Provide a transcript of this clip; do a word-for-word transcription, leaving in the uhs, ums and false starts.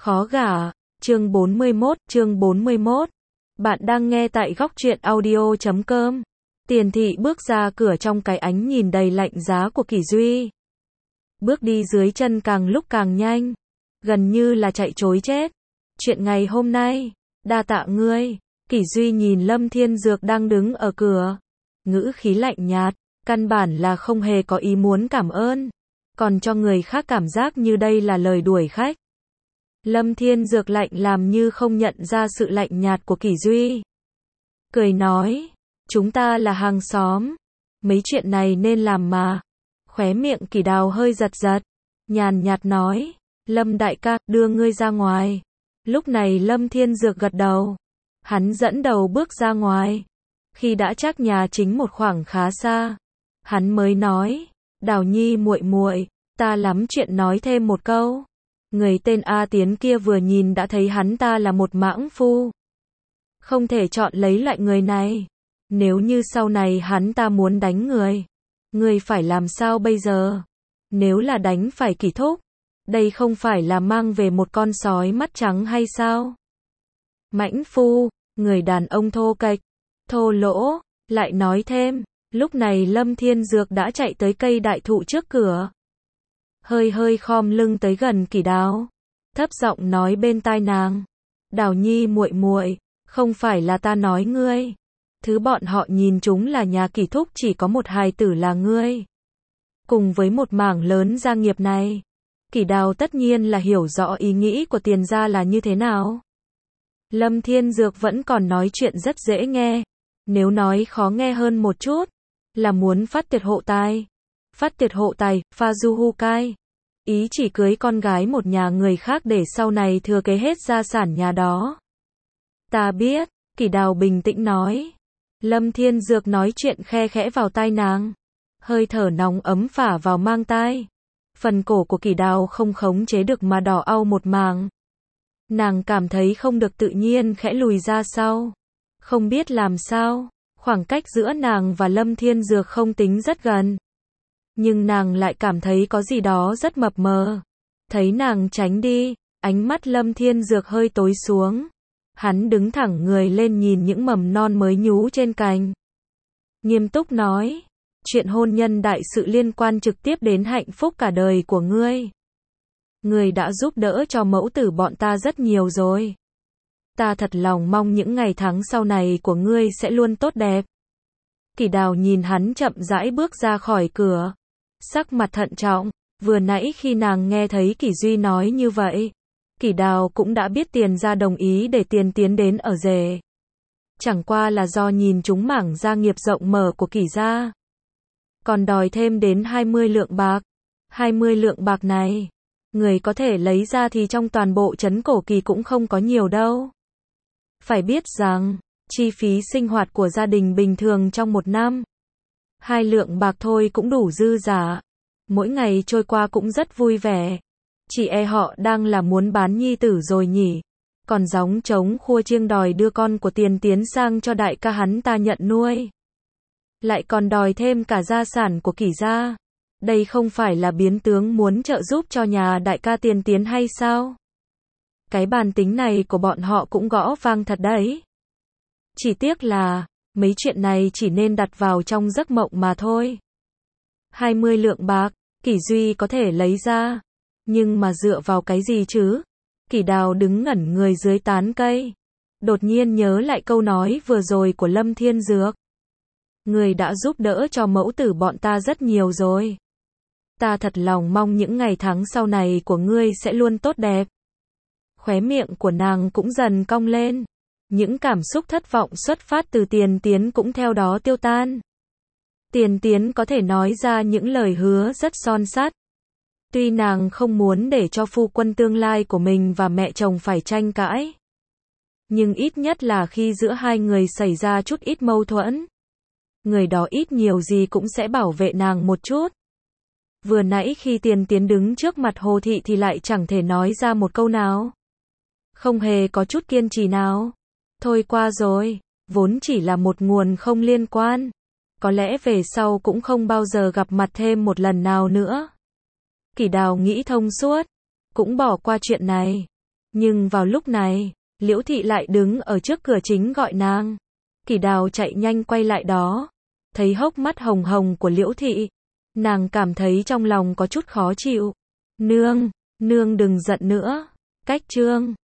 Khó gả, chương bốn mươi mốt, chương bốn mươi mốt. Bạn đang nghe tại góc truyện audio chấm com. Tiền thị bước ra cửa trong cái ánh nhìn đầy lạnh giá của Kỷ Duy. Bước đi dưới chân càng lúc càng nhanh, gần như là chạy trối chết. Chuyện ngày hôm nay, đa tạ ngươi. Kỷ Duy nhìn Lâm Thiên Dược đang đứng ở cửa, ngữ khí lạnh nhạt, căn bản là không hề có ý muốn cảm ơn, còn cho người khác cảm giác như đây là lời đuổi khách. Lâm Thiên Dược lạnh làm như không nhận ra sự lạnh nhạt của Kỷ Duy. Cười nói, chúng ta là hàng xóm, mấy chuyện này nên làm mà. Khóe miệng Kỷ Đào hơi giật giật, nhàn nhạt nói, Lâm đại ca, đưa ngươi ra ngoài. Lúc này Lâm Thiên Dược gật đầu, hắn dẫn đầu bước ra ngoài. Khi đã chắc nhà chính một khoảng khá xa, hắn mới nói, Đào Nhi muội muội, ta lắm chuyện nói thêm một câu. Người tên A Tiến kia vừa nhìn đã thấy hắn ta là một mãng phu, không thể chọn lấy loại người này. Nếu như sau này hắn ta muốn đánh người, người phải làm sao bây giờ? Nếu là đánh phải Kỷ thúc, đây không phải là mang về một con sói mắt trắng hay sao? Mãnh phu, người đàn ông thô kệch, thô lỗ. Lại nói thêm, lúc này Lâm Thiên Dược đã chạy tới cây đại thụ trước cửa, hơi hơi khom lưng tới gần Kỷ Đào, thấp giọng nói bên tai nàng, Đào Nhi muội muội, không phải là ta nói ngươi, thứ bọn họ nhìn chúng là nhà Kỷ thúc chỉ có một hài tử là ngươi, cùng với một mảng lớn gia nghiệp này. Kỷ Đào tất nhiên là hiểu rõ ý nghĩ của Tiền gia là như thế nào. Lâm Thiên Dược vẫn còn nói chuyện rất dễ nghe, nếu nói khó nghe hơn một chút, là muốn phát tiệt hộ tài. Phát tiệt hộ tài, pha du hu cai. Ý chỉ cưới con gái một nhà người khác để sau này thừa kế hết gia sản nhà đó. Ta biết, Kỷ Đào bình tĩnh nói. Lâm Thiên Dược nói chuyện khe khẽ vào tai nàng, hơi thở nóng ấm phả vào mang tai. Phần cổ của Kỷ Đào không khống chế được mà đỏ au một mảng. Nàng cảm thấy không được tự nhiên khẽ lùi ra sau. Không biết làm sao, khoảng cách giữa nàng và Lâm Thiên Dược không tính rất gần, nhưng nàng lại cảm thấy có gì đó rất mập mờ. Thấy nàng tránh đi, ánh mắt Lâm Thiên Dược hơi tối xuống. Hắn đứng thẳng người lên nhìn những mầm non mới nhú trên cành, nghiêm túc nói, chuyện hôn nhân đại sự liên quan trực tiếp đến hạnh phúc cả đời của ngươi. Ngươi đã giúp đỡ cho mẫu tử bọn ta rất nhiều rồi. Ta thật lòng mong những ngày tháng sau này của ngươi sẽ luôn tốt đẹp. Kỷ Đào nhìn hắn chậm rãi bước ra khỏi cửa, sắc mặt thận trọng. Vừa nãy khi nàng nghe thấy Kỷ Duy nói như vậy, Kỷ Đào cũng đã biết Tiền gia đồng ý để Tiền tiến đến ở rể. Chẳng qua là do nhìn chúng mảng gia nghiệp rộng mở của Kỷ gia, còn đòi thêm đến hai mươi lượng bạc. hai mươi lượng bạc này, người có thể lấy ra thì trong toàn bộ trấn Cổ Kỳ cũng không có nhiều đâu. Phải biết rằng, chi phí sinh hoạt của gia đình bình thường trong một năm, hai lượng bạc thôi cũng đủ dư giả. Mỗi ngày trôi qua cũng rất vui vẻ. Chị e họ đang là muốn bán nhi tử rồi nhỉ. Còn gióng trống khua chiêng đòi đưa con của Tiền tiến sang cho đại ca hắn ta nhận nuôi. Lại còn đòi thêm cả gia sản của Kỷ gia. Đây không phải là biến tướng muốn trợ giúp cho nhà đại ca Tiền tiến hay sao? Cái bàn tính này của bọn họ cũng gõ vang thật đấy. Chỉ tiếc là, mấy chuyện này chỉ nên đặt vào trong giấc mộng mà thôi. hai mươi lượng bạc, Kỷ Duy có thể lấy ra. Nhưng mà dựa vào cái gì chứ? Kỷ Đào đứng ngẩn người dưới tán cây, đột nhiên nhớ lại câu nói vừa rồi của Lâm Thiên Dược. Người đã giúp đỡ cho mẫu tử bọn ta rất nhiều rồi. Ta thật lòng mong những ngày tháng sau này của ngươi sẽ luôn tốt đẹp. Khóe miệng của nàng cũng dần cong lên. Những cảm xúc thất vọng xuất phát từ Tiền tiến cũng theo đó tiêu tan. Tiền tiến có thể nói ra những lời hứa rất son sắt. Tuy nàng không muốn để cho phu quân tương lai của mình và mẹ chồng phải tranh cãi, nhưng ít nhất là khi giữa hai người xảy ra chút ít mâu thuẫn, người đó ít nhiều gì cũng sẽ bảo vệ nàng một chút. Vừa nãy khi Tiền tiến đứng trước mặt Hồ Thị thì lại chẳng thể nói ra một câu nào. Không hề có chút kiên trì nào. Thôi qua rồi, vốn chỉ là một nguồn không liên quan. Có lẽ về sau cũng không bao giờ gặp mặt thêm một lần nào nữa. Kỷ Đào nghĩ thông suốt, cũng bỏ qua chuyện này. Nhưng vào lúc này, Liễu Thị lại đứng ở trước cửa chính gọi nàng. Kỷ Đào chạy nhanh quay lại đó, thấy hốc mắt hồng hồng của Liễu Thị, nàng cảm thấy trong lòng có chút khó chịu. Nương, nương đừng giận nữa, cách trương.